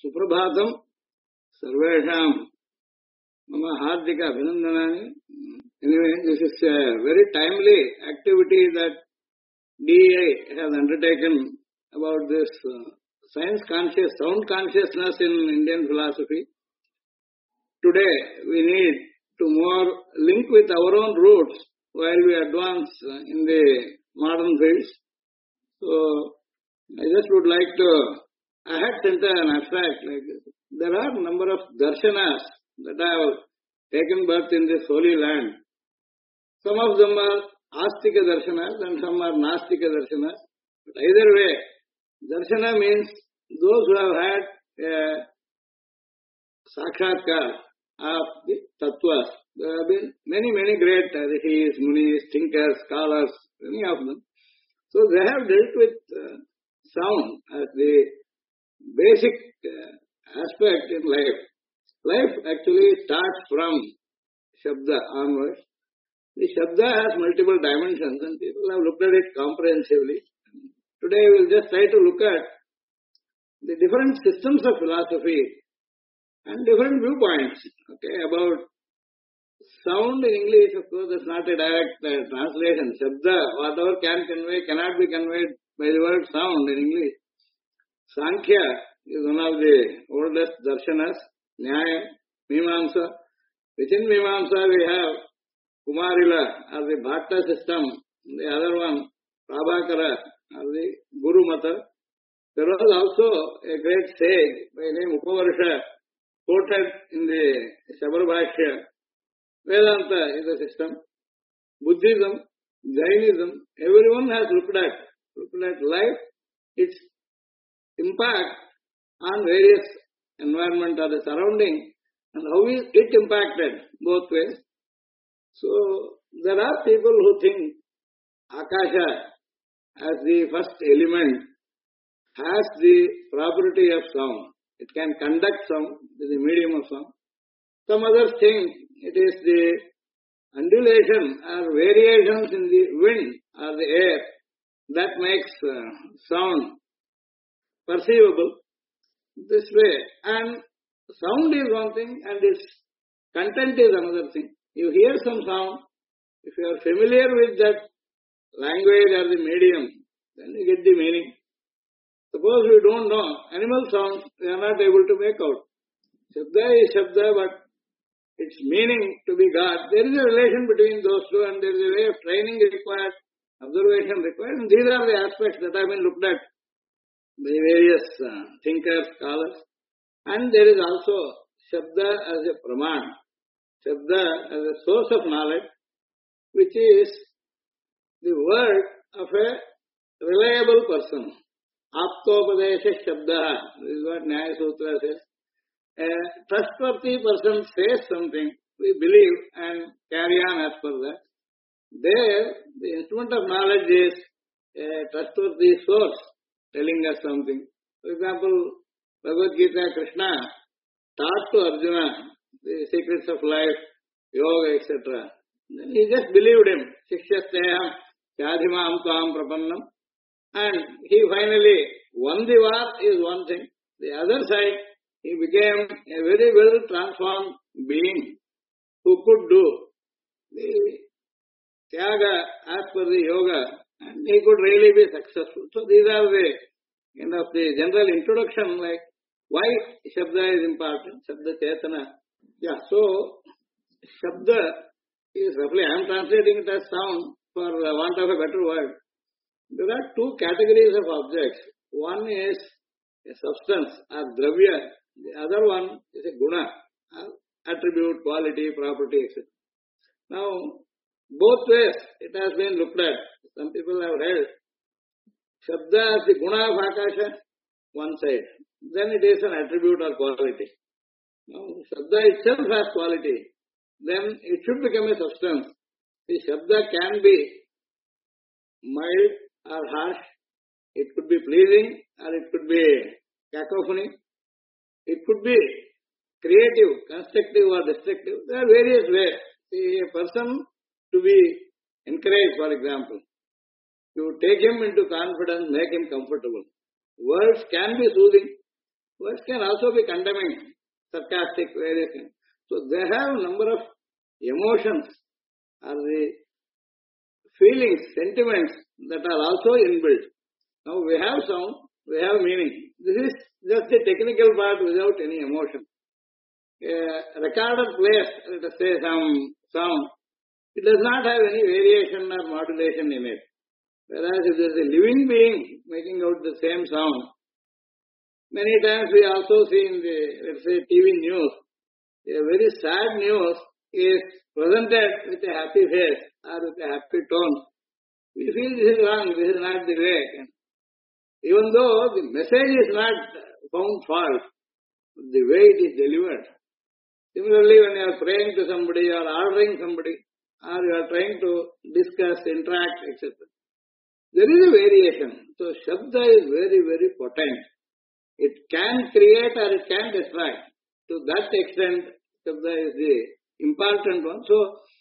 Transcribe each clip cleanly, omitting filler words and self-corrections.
Suprabhatam Sarvesham Mama Hardika Abhinandanani. Anyway, this is a very timely activity that DEI has undertaken about this science conscious, sound consciousness in Indian philosophy. Today, we need to more link with our own roots while we advance in the modern fields. So, I just would like to, I had sent an abstract, like there are a number of darshanas that have taken birth in this holy land. Some of them are astika darshanas and some are nastika darshanas. But either way, darshana means those who have had a sakshatkar of the tattvas. There have been many great rishis, munis, thinkers, scholars, many of them. So they have dealt with sound as the basic aspect in life. Life actually starts from Shabda onwards. The Shabda has multiple dimensions and people have looked at it comprehensively. Today we will just try to look at the different systems of philosophy and different viewpoints about sound in English. Of course, that's not a direct translation. Shabda, whatever can convey, cannot be conveyed by the word sound in English. Sankhya is one of the oldest darshanas. Nyaya, Mimamsa. Within Mimamsa we have Kumarila or the Bhatta system. The other one, Prabhakara or the Guru Mata. There was also a great sage by name Upavarsha quoted in the Sabarabhashya. Vedanta is a system. Buddhism, Jainism, everyone has looked at life, its impact on various environment or the surrounding, and how is it impacted both ways. So there are people who think Akasha as the first element has the property of sound. It can conduct sound, the medium of sound. Some others think it is the undulation or variations in the wind or the air that makes sound perceivable this way. And sound is one thing and its content is another thing. You hear some sound, if you are familiar with that language or the medium, then you get the meaning. Suppose we don't know animal sounds, we are not able to make out. Shabda is Shabda, but its meaning to be God. There is a relation between those two and there is a way of training required, observation required, and these are the aspects that have been looked at by various thinkers, scholars. And there is also Shabda as a Praman, Shabda as a source of knowledge, which is the word of a reliable person. Aptopadesha Shabda, this is what Nyaya Sutra says. A trustworthy person says something, we believe and carry on as per that. There, the instrument of knowledge is a trustworthy source telling us something. For example, Bhagavad Gita, Krishna taught to Arjuna the secrets of life, yoga, etc. Then he just believed him. Shikshasteham Chadhimam Tvam Prapannam. And he finally won the war is one thing. The other side, he became a very well transformed being who could do the Tyaga as per the yoga and he could really be successful. So these are the kind of the general introduction, like why Shabda is important, Shabda Chetana. Yeah, so Shabda is roughly, I am translating it as sound for want of a better word. There are two categories of objects. One is a substance or dravya. The other one is a guna, attribute, quality, property, etc. Now, both ways it has been looked at. Some people have read Shabda as the guna of Akasha, one side. Then it is an attribute or quality. Now, Shabda itself has quality. Then it should become a substance. The Shabda can be mild or harsh. It could be pleasing or it could be cacophony. It could be creative, constructive or destructive. There are various ways. A person to be encouraged, for example, to take him into confidence, make him comfortable. Words can be soothing. Words can also be condemning, sarcastic, various things. So they have a number of emotions or the feelings, sentiments that are also inbuilt. Now we have sound, we have meaning. This is just the technical part without any emotion. A recorder plays, let us say, some sound. It does not have any variation or modulation in it. Whereas if there is a living being making out the same sound, many times we also see in the, let's say, TV news, a very sad news is presented with a happy face or with a happy tone. We feel this is wrong, this is not the way. Even though the message is not found fault, the way it is delivered. Similarly, when you are praying to somebody or ordering somebody, or you are trying to discuss, interact, etc., there is a variation. So, Shabda is very, very potent. It can create or it can destroy. To that extent, Shabda is the important one. So,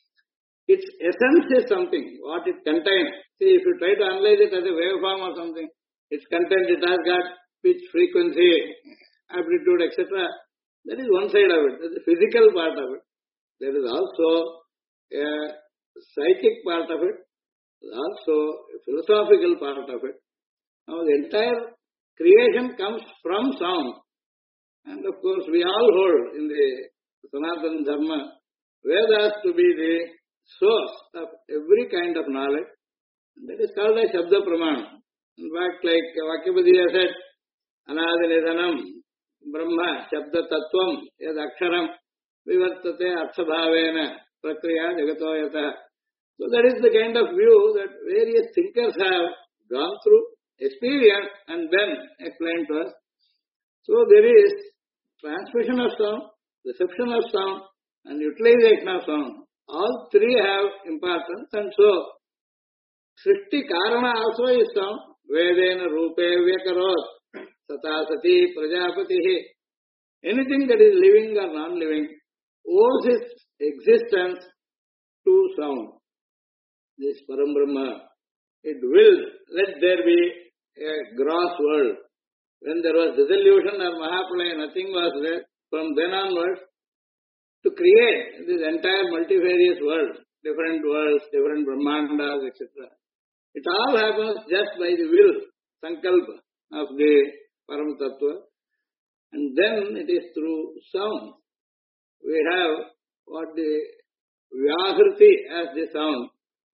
its essence is something, what it contains. See, if you try to analyze it as a waveform or something, its content, it has got pitch, frequency, amplitude, etc. That is one side of it. That is the physical part of it. There is also a psychic part of it, also a philosophical part of it. Now the entire creation comes from sound. And of course we all hold in the Sanatana Dharma Vedas to be the source of every kind of knowledge. That is called as Shabda Pramana. In fact, like Vakyapadiya said, Anadinidhanam Brahma Shabda Tattvam Yad Aksharam Vivartate Arthabhavena Prakriya Jagato Yata. So that is the kind of view that various thinkers have gone through, experienced and then explained to us. So there is transmission of sound, reception of sound and utilization of sound. All three have importance, and so Srishti Karana also is sound. Vedena Rupe Vyakarot Sata Sati Prajapati. Anything that is living or non-living owes its existence to sound. This Param Brahma, it will let there be a gross world. When there was dissolution or Mahapralaya, nothing was there. From then onwards, to create this entire multifarious world, different worlds, different Brahmandas, etc. It all happens just by the will, sankalpa of the Param Tattva. And then it is through sound. We have what the Vyahriti as the sound.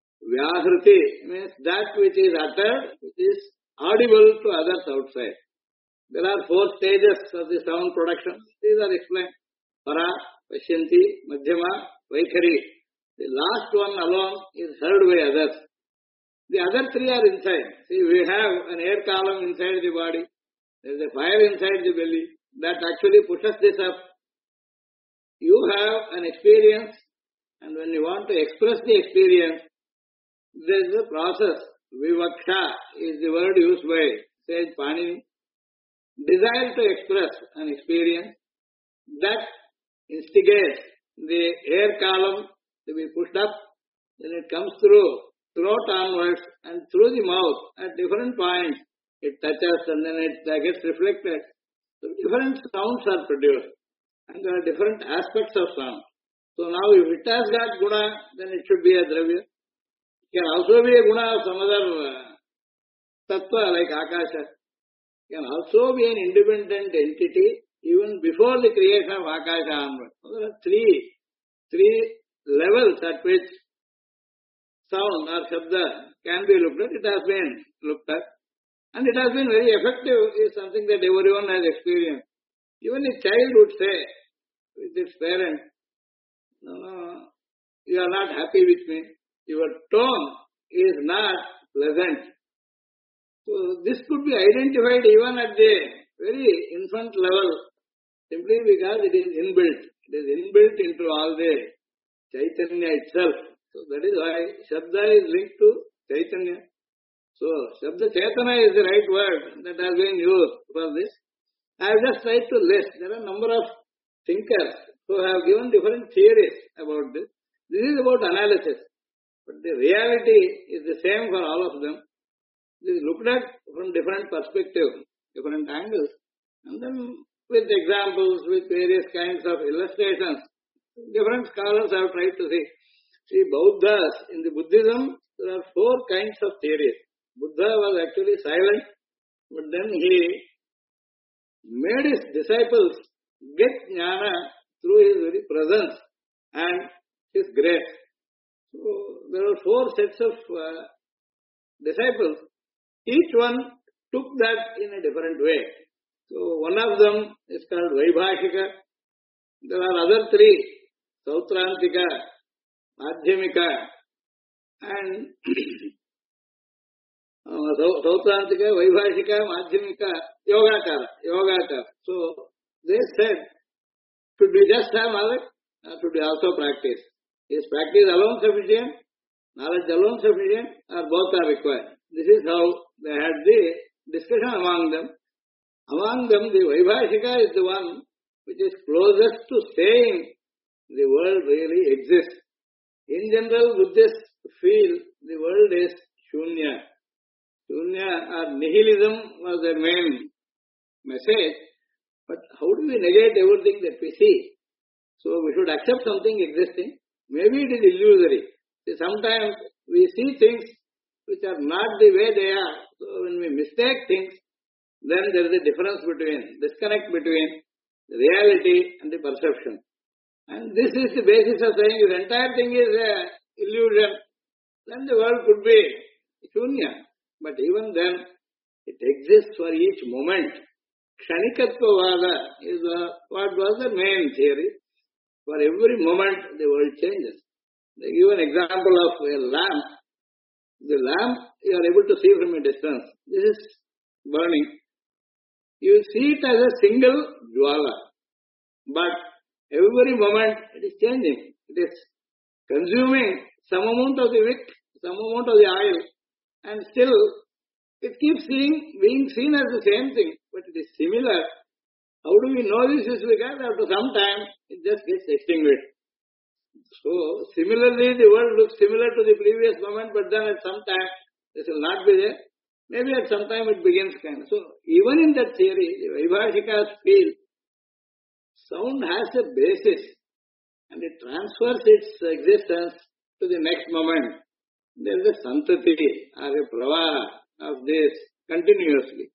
Vyahriti means that which is uttered, which is audible to others outside. There are 4 stages of the sound production. These are explained. Para, Pashyanti, Madhyama, Vaikhari. The last one alone is heard by others. The other 3 are inside. See, we have an air column inside the body. There is a fire inside the belly. That actually pushes this up. You have an experience, and when you want to express the experience, there is a process. Vivaksha is the word used by Sage Panini. Desire to express an experience that instigates the air column to be pushed up, then it comes through throat onwards and through the mouth at different points. It touches and then it gets reflected. So different sounds are produced and there are different aspects of sound. So now if it has got guna, then it should be a dravya. It can also be a guna of some other tattva like Akasha. It can also be an independent entity even before the creation of Akasha onward. So there are three levels at which sound or Shabda can be looked at. It has been looked at. And it has been very effective, is something that everyone has experienced. Even a child would say with its parent, no, you are not happy with me. Your tone is not pleasant. So this could be identified even at the very infant level, simply because it is inbuilt. It is inbuilt into all the Chaitanya itself. So that is why Shabda is linked to Chaitanya. So Shabda Chaitana is the right word that has been used for this. I have just tried to list. There are a number of thinkers who have given different theories about this. This is about analysis. But the reality is the same for all of them. It is looked at from different perspectives, different angles. And then with examples, with various kinds of illustrations. Different scholars have tried to say. See, Buddhas, in the Buddhism, there are four kinds of theories. Buddha was actually silent, but then he made his disciples get jnana through his very presence and his grace. So, there are four sets of disciples. Each one took that in a different way. So, one of them is called Vaibhashika. There are other three, Sautrantika, Madhyamika, and Sautrantika, Vaibhashika, Madhyamika, Yogacara. So, they said, should we just have knowledge or should we also practice? Is practice alone sufficient? Knowledge alone sufficient? Or both are required? This is how they had the discussion among them. Among them, the Vaibhashika is the one which is closest to saying the world really exists. In general, Buddhists feel the world is Shunya. Shunya or nihilism was their main message. But how do we negate everything that we see? So we should accept something existing. Maybe it is illusory. See, sometimes we see things which are not the way they are. So when we mistake things, then there is a disconnect between the reality and the perception. And this is the basis of saying this entire thing is an illusion. Then the world could be shunya. But even then, it exists for each moment. Kshanikattvavada is what was the main theory. For every moment, the world changes. They give an example of a lamp. The lamp you are able to see from a distance. This is burning. You see it as a single jwala. But every moment it is changing. It is consuming some amount of the wick, some amount of the oil, and still it keeps being seen as the same thing, but it is similar. How do we know this is because after some time it just gets extinguished. So similarly the world looks similar to the previous moment, but then at some time this will not be there. Maybe at some time it begins kind of. So even in that theory, the Vaibhashikas feel sound has a basis and it transfers its existence to the next moment. There is a santati or a pravaha of this continuously.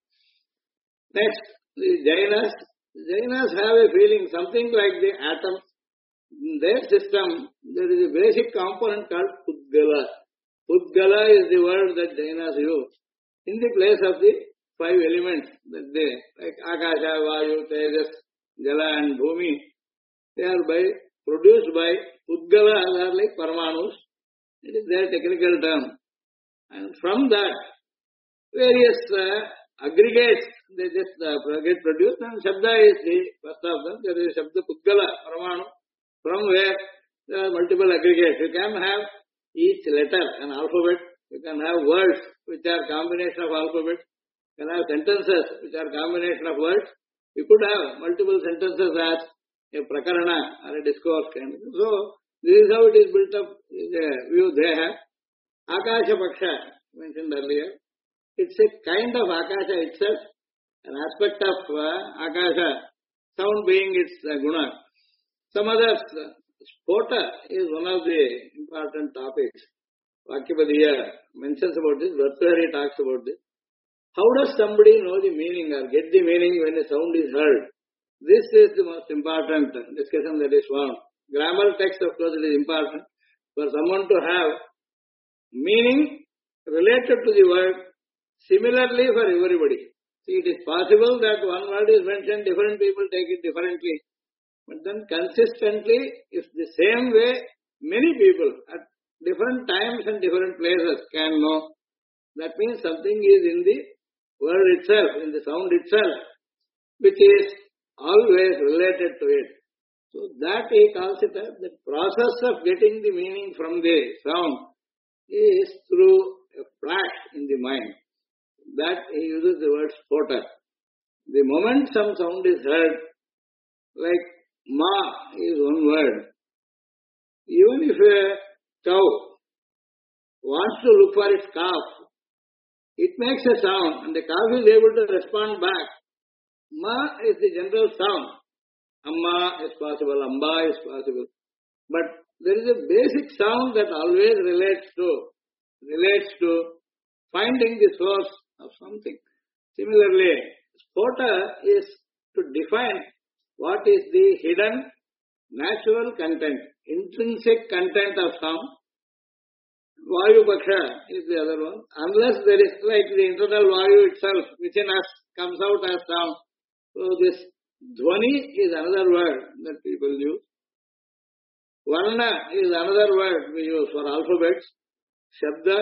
Next, the Jainas. Jainas have a feeling something like the atoms. In their system, there is a basic component called Pudgala. Pudgala is the word that Jainas use in the place of the five elements that they, like Akasha, Vayu, Tejas, Jala and Bhumi. They are produced by Pudgala, they are like Paramanus. It is their technical term. And from that, various aggregates, they just get produced, and Shabda is the first of them. There is Shabda Pudgala, Paramanu, from where there are multiple aggregates. You can have each letter, an alphabet. You can have words, which are combination of alphabet. You can have sentences, which are combination of words. You could have multiple sentences as a prakarana or a discourse. So, this is how it is built up, the view they have. Akasha Paksha, mentioned earlier. It's a kind of Akasha itself, an aspect of Akasha, sound being its guna. Some others, Spota is one of the important topics. Vakyapadiya mentions about this, Bhartrahari talks about this. How does somebody know the meaning or get the meaning when a sound is heard? This is the most important discussion that is found. Grammar text, of course, it is important. For someone to have meaning related to the word, similarly for everybody. See, it is possible that one word is mentioned, different people take it differently. But then consistently, if the same way, many people at different times and different places can know. That means something is in the word itself, in the sound itself, which is always related to it. So that he calls it as the process of getting the meaning from the sound is through a flash in the mind. That he uses the word spota. The moment some sound is heard, like ma is one word. Even if a cow wants to look for its calf, it makes a sound and the calf is able to respond back. Ma is the general sound. Amma is possible, Amba is possible. But there is a basic sound that always relates to finding the source of something. Similarly, Spota is to define what is the hidden natural content, intrinsic content of sound. Vayu Paksha is the other one. Unless there is like the internal Vayu itself within us comes out as sound. So this Dhvani is another word that people use. Varna is another word we use for alphabets. Shabda,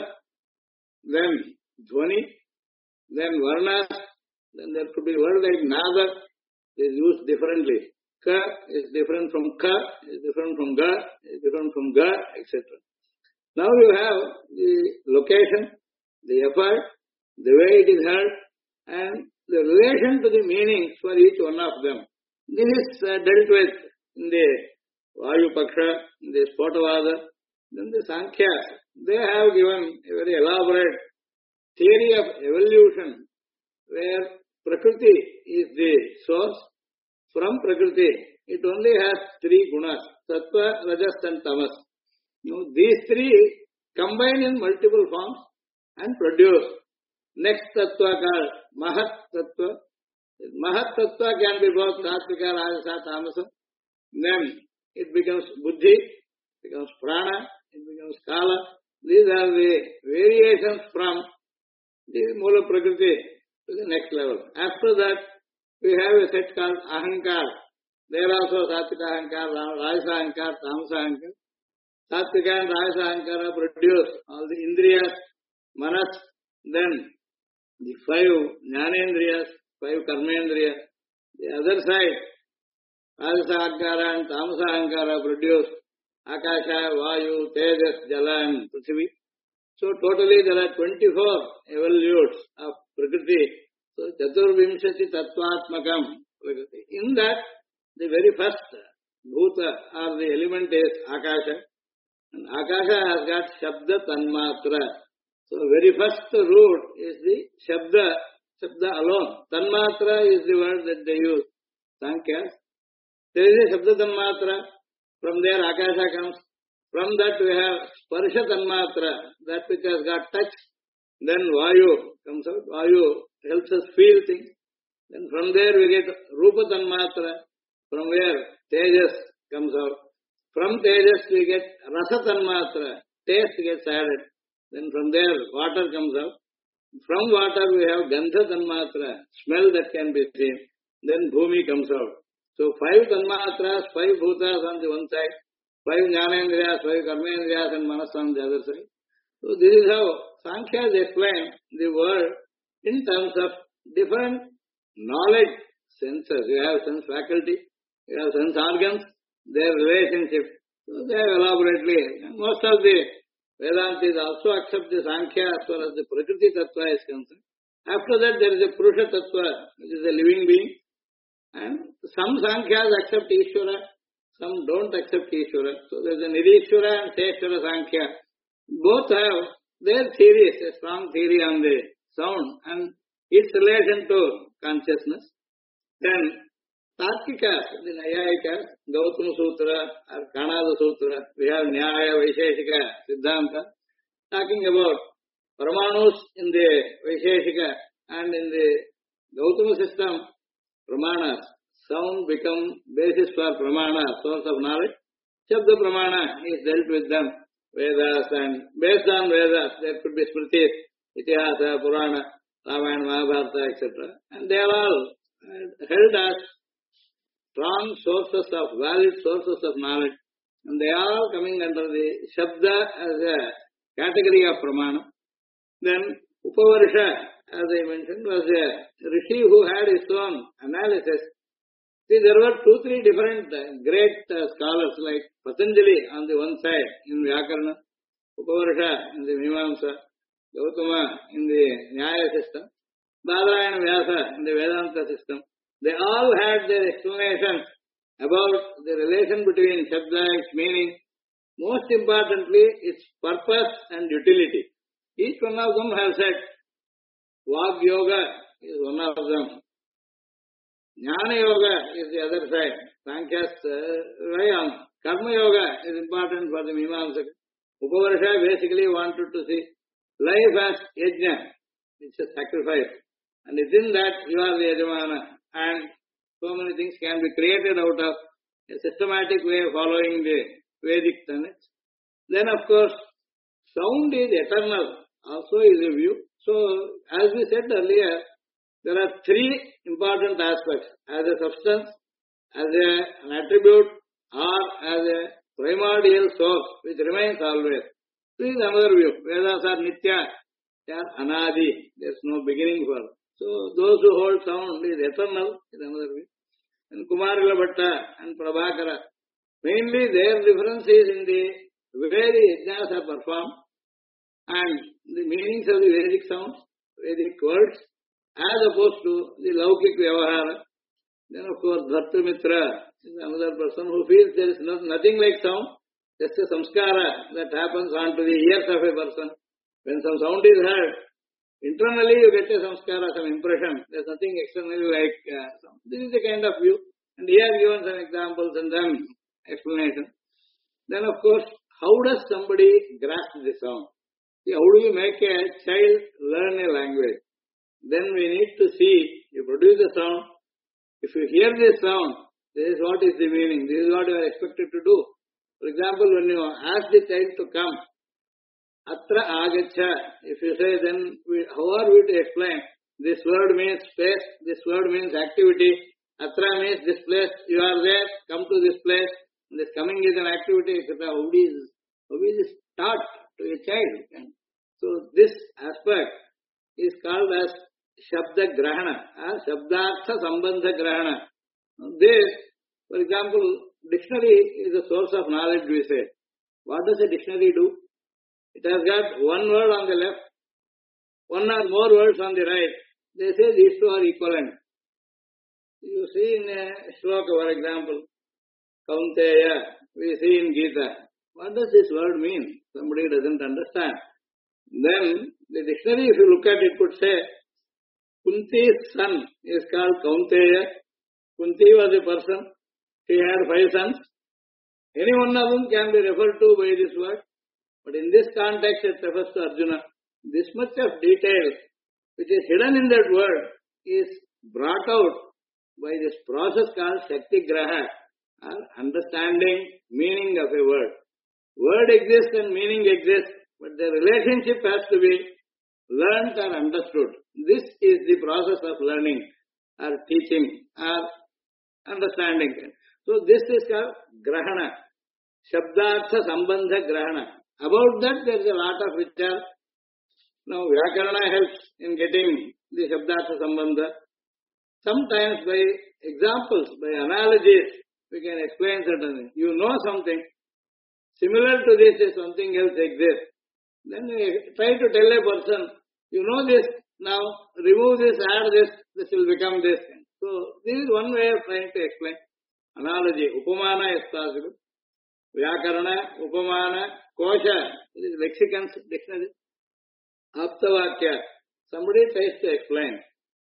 then Dhvani, then Varna, then there could be word like Nada is used differently. Ka is different from Ka, is different from Ga, is different from Ga, etc. Now you have the location, the effort, the way it is heard, and the relation to the meanings for each one of them. This is dealt with in the Vayu Paksha, in the Spotavada, then the Sankhya. They have given a very elaborate theory of evolution where Prakriti is the source. From Prakriti, it only has three gunas, Sattva, Rajas and Tamas. These three combine in multiple forms and produce next Tattva called Mahat Tattva. Mahat Tattva can be both Satvika, Rajasa, Tamasa. Then it becomes Buddhi, becomes Prana, it becomes Kala. These are the variations from the Mula Prakriti to the next level. After that, we have a set called Ahankar. There also Satvika Ahankar, Rajasa Ahankar, Tamasa Ahankar. Satvika and Rajasa Ahankara produce all the Indriyas, Manas, then the five Jnanendriyas, five Karmendriyas. The other side, Rajasa Ahankara and Tamasa Ahankara produce Akasha, Vayu, Tejas, Jala and Prithvi. So totally there are 24 evolutes of Prakriti. So Chaturvimshati Tattvatmakam Prakriti. In that, the very first Bhuta or the element is Akasha. And Akasha has got Shabda Tanmatra. So very first root is the Shabda alone. Tanmatra is the word that they use. Sankhya. There is a Shabda Tanmatra. From there Akasha comes. From that we have Sparsha Tanmatra, that which has got touch. Then Vayu comes out. Vayu helps us feel things. Then from there we get Rupa Tanmatra, from where Tejas comes out. From Tejas we get Rasa Tanmatra, taste gets added. Then from there water comes out. From water we have Gandha Tanmatra, smell that can be seen. Then Bhumi comes out. So five Tanmatras, five Bhutas on the one side, five Jnanendriyas, five Karmendriyas and Manas on the other side. So this is how Sankhya explain the world in terms of different knowledge senses. You have sense faculty, you have sense organs, their relationship. So they have elaborately. Most of the Vedantis also accept the Sankhya as far as the Prakriti Tattva is concerned. After that there is a Purusha Tattva, which is a living being. And some Sankhyas accept Ishvara, some don't accept Ishvara. So there is a Nirishvara and Seshvara Sankhya. Both have their theories, a strong theory on the sound and its relation to consciousness. Then Tarkikas, the Nayayikas, Gautama Sutra or Kanada Sutra, we have Nyaya, Vaisheshika, Siddhanta, talking about Paramanus in the Vaisheshika and in the Gautama system, Pramanas. Sound become basis for Pramana, source of knowledge. Shabda Pramana is dealt with them, Vedas, and based on Vedas there could be Smritis, Itihasa, Purana, Ramayana, Mahabharata, etc. And they are all held as strong sources of, valid sources of knowledge. And they are all coming under the Shabda as a category of Pramana. Then Upavarsha, as I mentioned, was a rishi who had his own analysis. See, there were 2-3 different great scholars like Patanjali on the one side in Vyakarana, Upavarsha in the Mimamsa, Gautama in the Nyaya system, Badarayana Vyasa in the Vedanta system. They all had their explanations about the relation between Shabda, its meaning, most importantly, its purpose and utility. Each one of them have said, Vag Yoga is one of them. Jnana Yoga is the other side. Sankhya's rely on Karma Yoga is important for the Mimamsaka. Upavarsha basically wanted to see life as yajna. It's a sacrifice. And within that you are the Yajamana. And so many things can be created out of a systematic way of following the Vedic tenets. Then of course, sound is eternal. Also is a view. So as we said earlier, there are three important aspects. As a substance, as an attribute, or as a primordial source which remains always. This is another view. Vedas are nitya, they are anadi. There is no beginning for them. So those who hold sound is eternal is another view. And Kumarila Bhatta and Prabhakara, mainly their difference is in the way the yajnas are performed and the meanings of the Vedic sounds, Vedic words, as opposed to the Laukik Vyavahara. Then of course Bhartamitra is another person who feels there is nothing like sound, just a samskara that happens onto the ears of a person. When some sound is heard, internally you get a samskara, some impression. There is nothing externally like sound. This is the kind of view. And he has given some examples and then explanation. Then of course, how does somebody grasp the sound? See, how do you make a child learn a language? Then we need to see, you produce the sound. If you hear this sound, this is what is the meaning. This is what you are expected to do. For example, when you ask the child to come, atra agacha, if you say then, how are we to explain? This word means space, this word means activity. Atra means this place, you are there, come to this place. This coming is an activity, etc. How is this taught to a child? And so this aspect is called as Shabda Grahana, Shabdartha Sambandha Grahana. This, for example, dictionary is a source of knowledge, we say. What does a dictionary do? It has got one word on the left, one or more words on the right. They say these two are equivalent. You see in a shloka, for example, Kaunteya, we see in Gita. What does this word mean? Somebody doesn't understand. Then the dictionary, if you look at it, could say, Kunti's son is called Kaunteya. Kunti was a person. She had 5 sons. Any one of them can be referred to by this word. But in this context, it refers to Arjuna. This much of detail which is hidden in that word is brought out by this process called Shakti Graha, or understanding meaning of a word. Word exists and meaning exists, but the relationship has to be learnt or understood. This is the process of learning or teaching or understanding. So this is called Grahana, Shabdartha Sambandha Grahana. About that there is a lot of vichar. Now Vyakarana helps in getting the Shabdartha Sambandha. Sometimes by examples, by analogies, we can explain certain things. You know something, similar to this is something else exists. Then we try to tell a person, you know this, now remove this, add this will become this. So this is one way of trying to explain. Analogy, Upamana is possible. Vyakarana, Upamana, Kosha, this is lexicon's dictionary. Aptavakya, somebody tries to explain.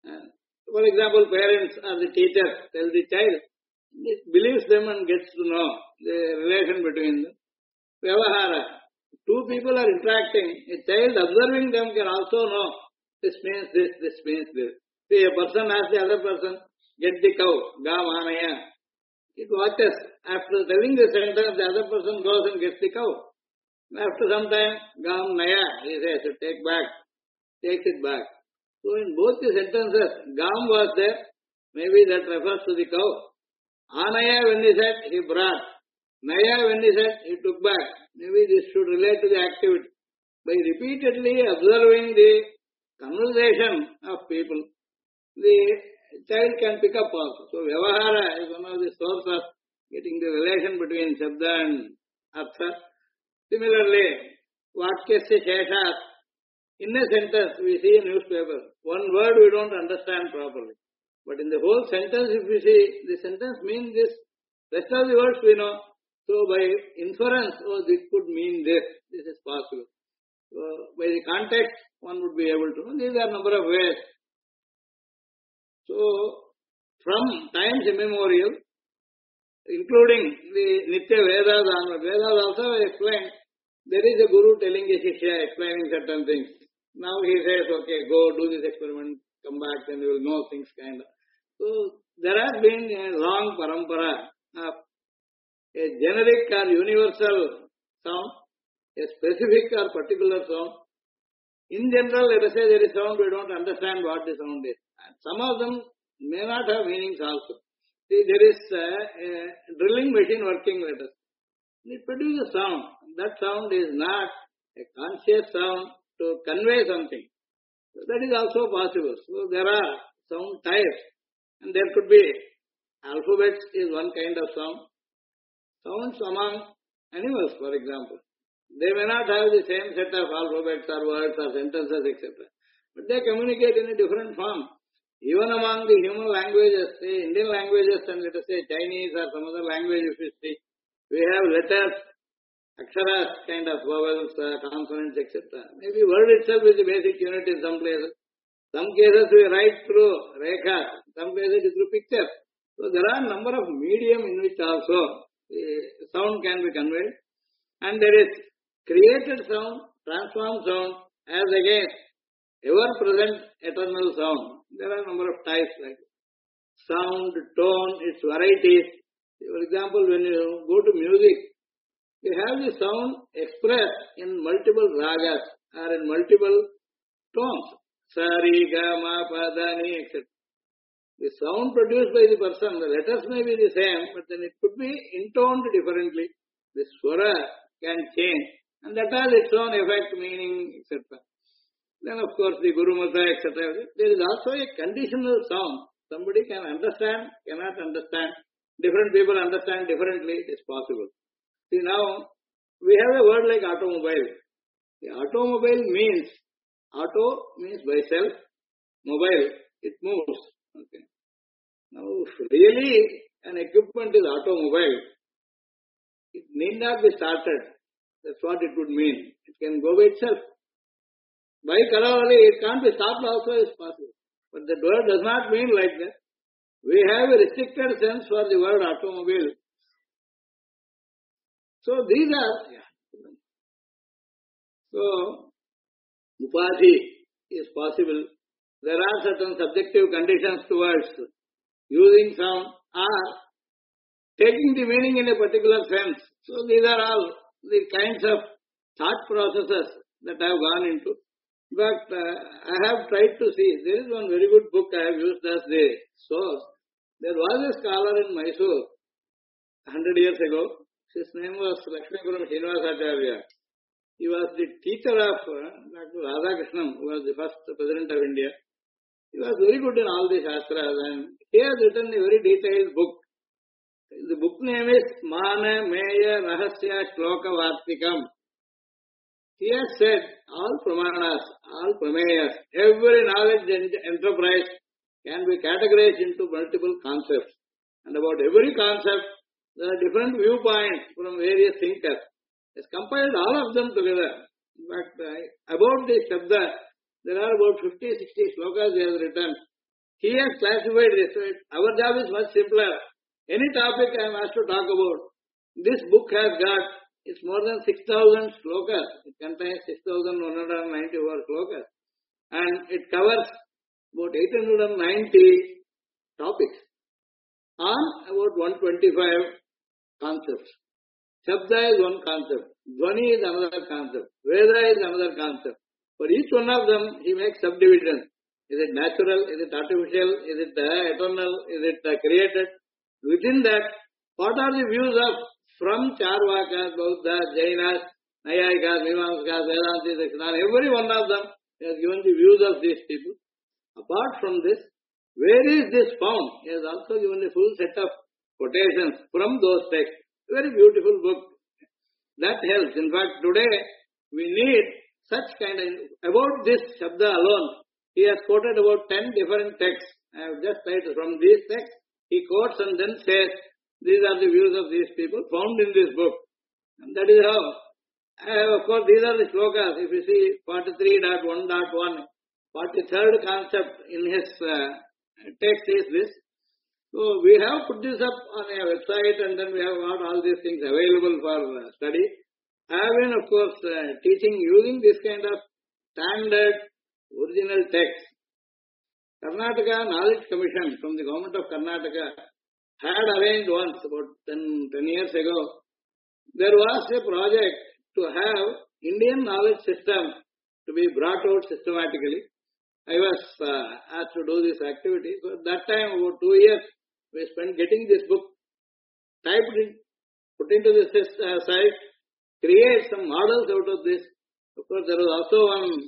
For example, parents or the teacher tell the child, it believes them and gets to know the relation between them. Vyavahara, 2 people are interacting, a child observing them can also know this means this means this. See, a person asks the other person, get the cow, Gam Anaya. It watches. After telling the sentence, the other person goes and gets the cow. After some time, Gam Naya, he says, takes it back. So in both the sentences, Gam was there, maybe that refers to the cow. Anaya, when he said, he brought. Naya, when he said, he took back. Maybe this should relate to the activity. By repeatedly observing the conversation of people, the child can pick up also. So Vyavahara is one of the sources of getting the relation between Shabda and Artha. Similarly, Vakyasya Sheshat, in a sentence we see in newspaper, one word we don't understand properly. But in the whole sentence, if we see, the sentence means this, rest of the words we know. So by inference, this could mean this. This is possible. So by the context, one would be able to know. These are a number of ways. So from times immemorial, including the Nitya Vedas onward. Vedas also explain, there is a Guru telling a Shishya, explaining certain things. Now he says, okay, go do this experiment, come back and you will know things kind of. So there has been a long parampara of a generic or universal sound, a specific or particular sound. In general, let us say there is sound, we don't understand what the sound is. And some of them may not have meanings also. See, there is a drilling machine working, let us. It produces sound. That sound is not a conscious sound to convey something. So that is also possible. So there are sound types. And there could be alphabets is one kind of sound. Sounds among animals, for example. They may not have the same set of alphabets or words or sentences, etc. But they communicate in a different form. Even among the human languages, say Indian languages and let us say Chinese or some other language if you speak, we have letters, aksharas, kind of vowels, consonants, etc. Maybe word itself is the basic unit in some places. Some cases we write through rekha, some cases through picture. So there are a number of medium in which also sound can be conveyed. And there is created sound, transformed sound, as again ever-present eternal sound. There are a number of types like sound, tone, its varieties. For example, when you go to music, you have the sound expressed in multiple ragas or in multiple tones. Sari, ga, ma, pa, da, ni, etc. The sound produced by the person, the letters may be the same, but then it could be intoned differently. The swara can change, and that has its own effect, meaning, etc. Then, of course, the Guru Mata, etc. There is also a conditional sound. Somebody can understand, cannot understand. Different people understand differently. It is possible. See, now, we have a word like automobile. The automobile means, auto means by self, mobile, it moves. Okay. Now, if really an equipment is automobile, it need not be started. That's what it would mean. It can go by itself. Bike only, it can't be stopped also is possible. But the word does not mean like that. We have a restricted sense for the word automobile. So these are, so upadhi is possible. There are certain subjective conditions towards using sound or taking the meaning in a particular sense. So these are all the kinds of thought processes that I have gone into. But I have tried to see, there is one very good book I have used as the source. There was a scholar in Mysore 100 years ago. His name was Lakshmipuram Srinivasacharya. He was the teacher of Dr. Radhakrishnan, who was the first president of India. He was very good in all the Shastras, and he has written a very detailed book. The book name is Mana Meya Rahasya Shloka Vartikam. He has said all pramanas, all prameyas, every knowledge enterprise can be categorized into multiple concepts. And about every concept, there are different viewpoints from various thinkers. He has compiled all of them together. In fact, about the Shabda, there are about 50-60 shlokas he has written. He has classified this. So our job is much simpler. Any topic I am asked to talk about, this book has got, it's more than 6,000 shlokas. It contains 6,194 shlokas. And it covers about 890 topics on about 125 concepts. Shabda is one concept. Dhvani is another concept. Veda is another concept. For each one of them, he makes subdivisions. Is it natural? Is it artificial? Is it eternal? Is it created? Within that, what are the views of from Charvakas, Bauddhas, Jainas, Nayayikas, Mimamsakas, Vedantis, etc. Every one of them has given the views of these people. Apart from this, where is this found? He has also given a full set of quotations from those texts. Very beautiful book. That helps. In fact, today we need such kind of, about this Shabda alone, he has quoted about 10 different texts. I have just cited from these texts. He quotes and then says, these are the views of these people found in this book. And that is how. Of course, these are the shlokas. If you see 43.1.1, 43rd concept in his text is this. So we have put this up on a website and then we have got all these things available for study. I have been, of course, teaching using this kind of standard original text. Karnataka Knowledge Commission from the government of Karnataka had arranged once, about 10 years ago, there was a project to have Indian knowledge system to be brought out systematically. I was asked to do this activity. So at that time, about 2 years, we spent getting this book, typed in, put into the site, create some models out of this. Of course, there was also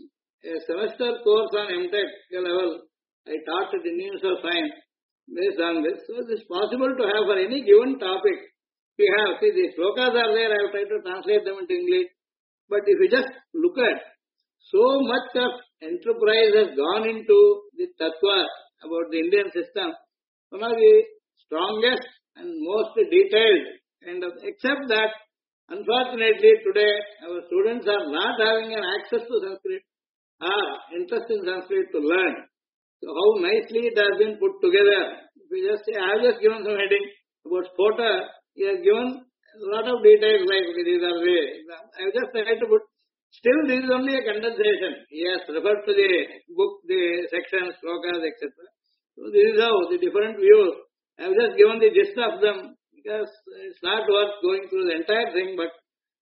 a semester course on MTech level. I taught at the University of Science based on this. So it is possible to have for any given topic. We have, see, the slokas are there. I have tried to translate them into English. But if you just look at, so much of enterprise has gone into the tattva about the Indian system. One of the strongest and most detailed kind of, except that unfortunately today our students are not having an access to Sanskrit or interest in Sanskrit to learn. So how nicely it has been put together. If we just say, I have just given some heading about Spota, he has given a lot of details like these are the, I have just tried to put, still this is only a condensation. He has referred to the book, the sections, slokas, etc. So this is how the different views. I have just given the gist of them because it's not worth going through the entire thing, but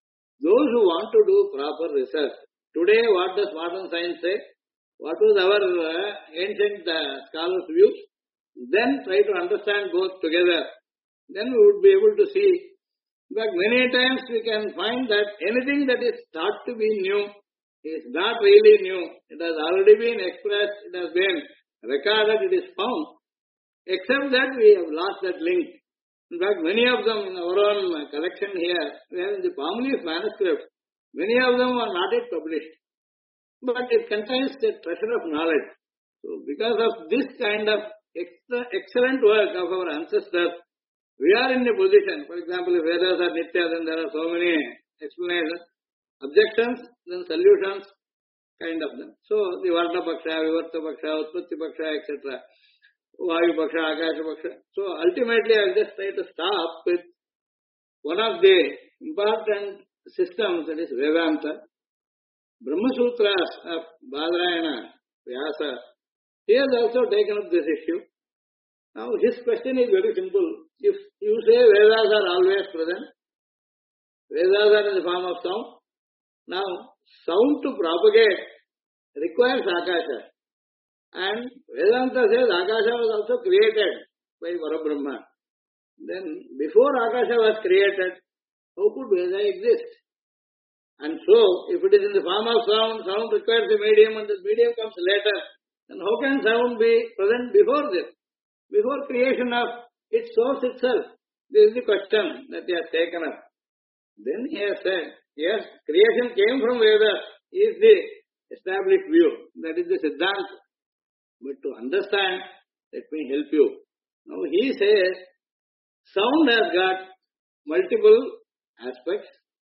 those who want to do proper research. Today, what does modern science say? What was our ancient scholars' views? Then try to understand both together. Then we would be able to see. In fact, many times we can find that anything that is thought to be new is not really new. It has already been expressed, it has been recorded, it is found. Except that we have lost that link. In fact, many of them in our own collection here, we have in the palm leaf manuscript, many of them are not yet published. But it contains a treasure of knowledge. So because of this kind of excellent work of our ancestors, we are in a position, for example, if Vedas are Nitya, then there are so many explanations, objections, then solutions, kind of them. So the Varna Paksha, Vivarta Paksha, Utpatti Paksha, etc. Vayu Paksha, Akasha Paksha. So ultimately I will just try to stop with one of the important systems, that is Vedanta. Brahma Sutras of Badarayana, Vyasa, he has also taken up this issue. Now his question is very simple. If you say Vedas are always present, Vedas are in the form of sound. Now sound to propagate requires Akasha. And Vedanta says Akasha was also created by Parabrahma. Then before Akasha was created, how could Veda exist? And so, if it is in the form of sound, sound requires a medium and this medium comes later, then how can sound be present before this? Before creation of its source itself? This is the question that he has taken up. Then he has said, yes, creation came from Vedas, is the established view. That is the Siddhanta. But to understand, let me help you. Now he says, sound has got multiple aspects.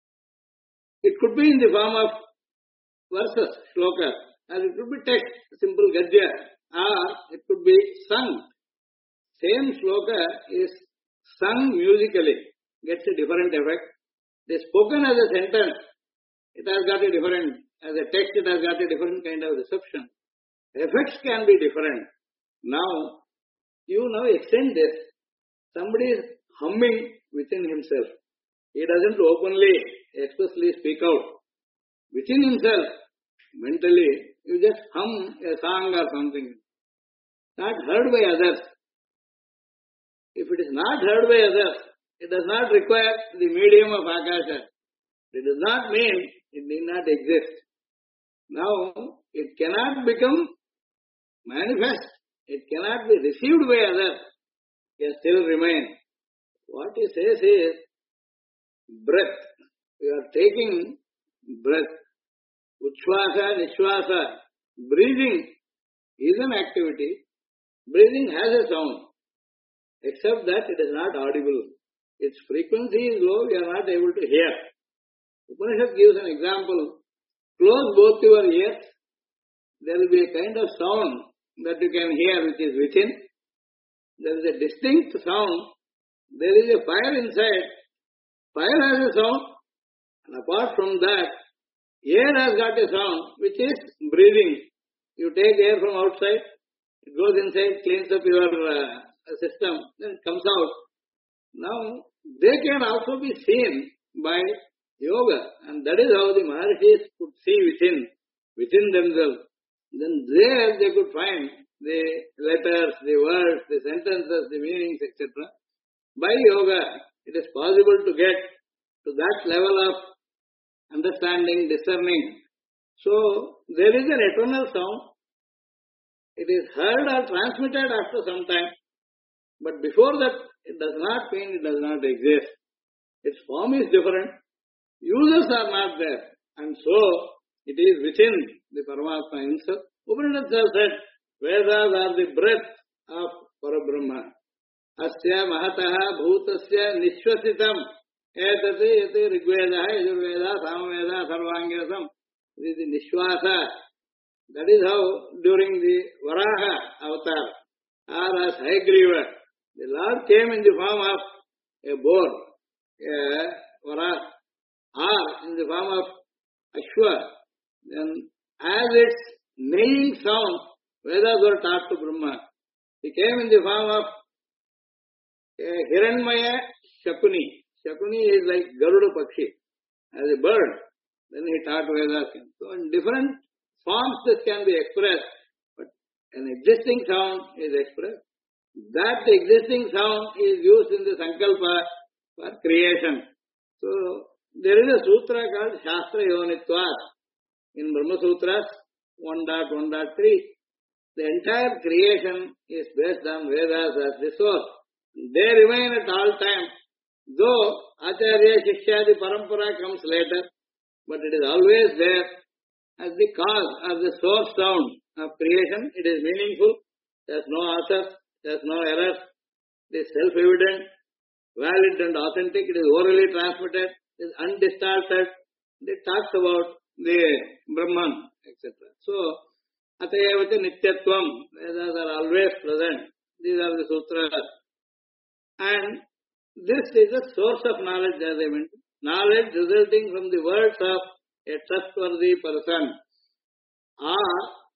It could be in the form of verses, shlokas, or it could be text, simple gadya, or it could be sung. Same shloka is sung musically, gets a different effect. It is spoken as a sentence, it has got a different, as a text it has got a different kind of reception. Effects can be different. Now, you now extend this. Somebody is humming within himself. He doesn't openly, expressly speak out. Within himself, mentally, you just hum a song or something. Not heard by others. If it is not heard by others, it does not require the medium of Akasha. It does not mean it need not exist. Now, it cannot become manifest. It cannot be received by others. It still remain. What he says is, breath. We are taking breath. Uchvasa, Nishvasa. Breathing is an activity. Breathing has a sound. Except that it is not audible. Its frequency is low, we are not able to hear. Upanishad gives an example. Close both your ears. There will be a kind of sound that you can hear which is within. there is a distinct sound. There is a fire inside. Fire has a sound. And apart from that, air has got a sound, which is breathing. You take air from outside, it goes inside, cleans up your system, then it comes out. Now, they can also be seen by yoga, and that is how the Maharishis could see within themselves. Then there they could find the letters, the words, the sentences, the meanings, etc. By yoga, it is possible to get to that level of understanding, discerning. So, there is an eternal sound. It is heard or transmitted after some time. But before that, it does not mean it does not exist. Its form is different. Users are not there. And so, it is within the Paramatma himself. Upanishads have said, Vedas are the breath of Parabrahma. Asya mahataha bhutasya nishwasitam etate yate rigveda, yajurveda, samaveda, sarvangyasam. This is the nishwasa. That is how during the Varaha avatar, or as Hayagriva, the Lord came in the form of a boar, a Varaha, or in the form of Ashwa. Then as its neighing sound, Vedas were taught to Brahma. He came in the form of a Hiranmaya Shakuni. Shakuni is like Garuda Pakshi, as a bird. Then he taught Vedas. So in different forms this can be expressed, but an existing sound is expressed. That existing sound is used in the Sankalpa for creation. So there is a sutra called Shastra Yonitvat in Brahma Sutras 1.1.3. The entire creation is based on Vedas as the source. They remain at all times, though Acharya Shishya, the Parampara comes later, but it is always there as the cause, as the source sound of creation. It is meaningful, there is no author, there is no error, it is self-evident, valid and authentic, it is orally transmitted, it is undistorted, it talks about the Brahman, etc. So, Atayavata Nityatvam, Vedas are always present. These are the sutras. And this is a source of knowledge, as I mentioned. Knowledge resulting from the words of a trustworthy person, or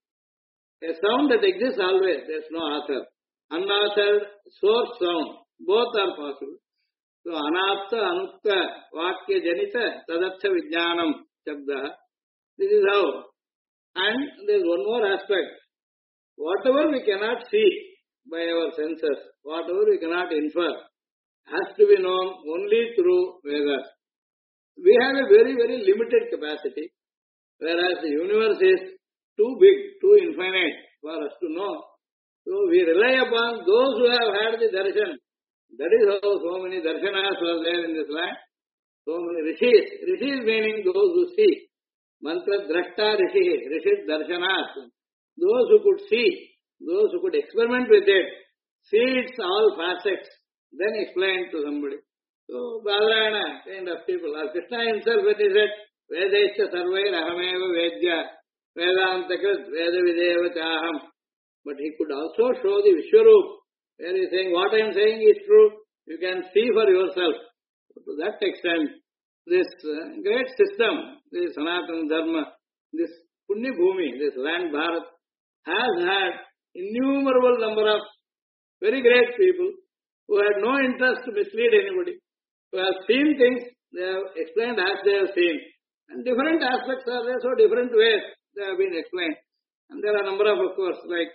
a sound that exists always, there is no author. Unauthored source sound, both are possible. So, anapta, anukta, vakya janita, tadatha vijnanam, shabda. This is how. And there is one more aspect. Whatever we cannot see by our senses, whatever we cannot infer, has to be known only through Vedas. We have a very, very limited capacity, whereas the universe is too big, too infinite for us to know. So we rely upon those who have had the darshan. That is how so many darshanas were there in this land. So many rishis. Rishis meaning those who see. Mantra drashta rishi, rishis darshanas. Those who could see, those who could experiment with it, see its all facets, then explain to somebody. So, Badrayana kind of people, or Krishna himself when he said, Vedaischa sarvair ahameva vedya, Vedantakrit veda videva chaham. But he could also show the Vishwarup, where he is saying, what I am saying is true, you can see for yourself. So to that extent, this great system, this Sanatana Dharma, this Punya Bhumi, this land Bharat, has had innumerable number of very great people who had no interest to mislead anybody, who have seen things, they have explained as they have seen. And different aspects are there, so different ways they have been explained. And there are a number of course, like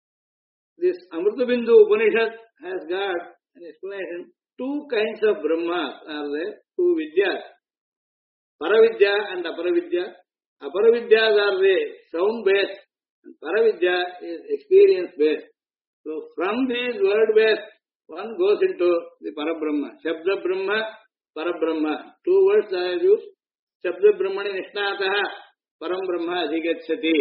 this Amrutabindu Upanishad has got an explanation. Two kinds of Brahmas are there, two Vidyas. Paravidya and Aparavidya. Aparavidyas are the sound-based, and Paravidya is experience-based. So from these word-based, one goes into the Parabrahma. Shabda Brahma, Parabrahma. Two words I have used. Shabda Brahmani Nishnataha, Param Brahma Adhigacchati.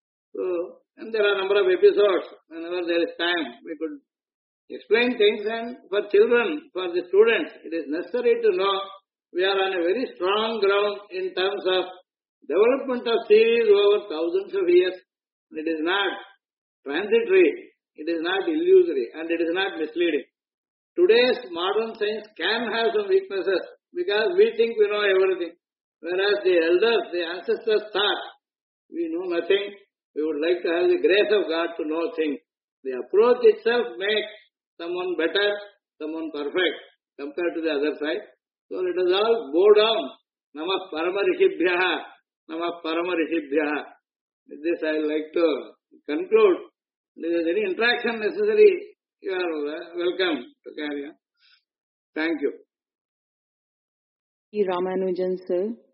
So, and there are a number of episodes. Whenever there is time, we could explain things, and for children, for the students, it is necessary to know we are on a very strong ground in terms of development of series over thousands of years. It is not transitory. It is not illusory and it is not misleading. Today's modern science can have some weaknesses because we think we know everything. Whereas the elders, the ancestors thought, we know nothing, we would like to have the grace of God to know things. The approach itself makes someone better, someone perfect compared to the other side. So let us all bow down. Namah Parama Rishibhyaha. Namah Parama Rishibhyaha. With this I would like to conclude. If there is any interaction necessary, you are welcome to carry on. Thank you. Ramanujan sir.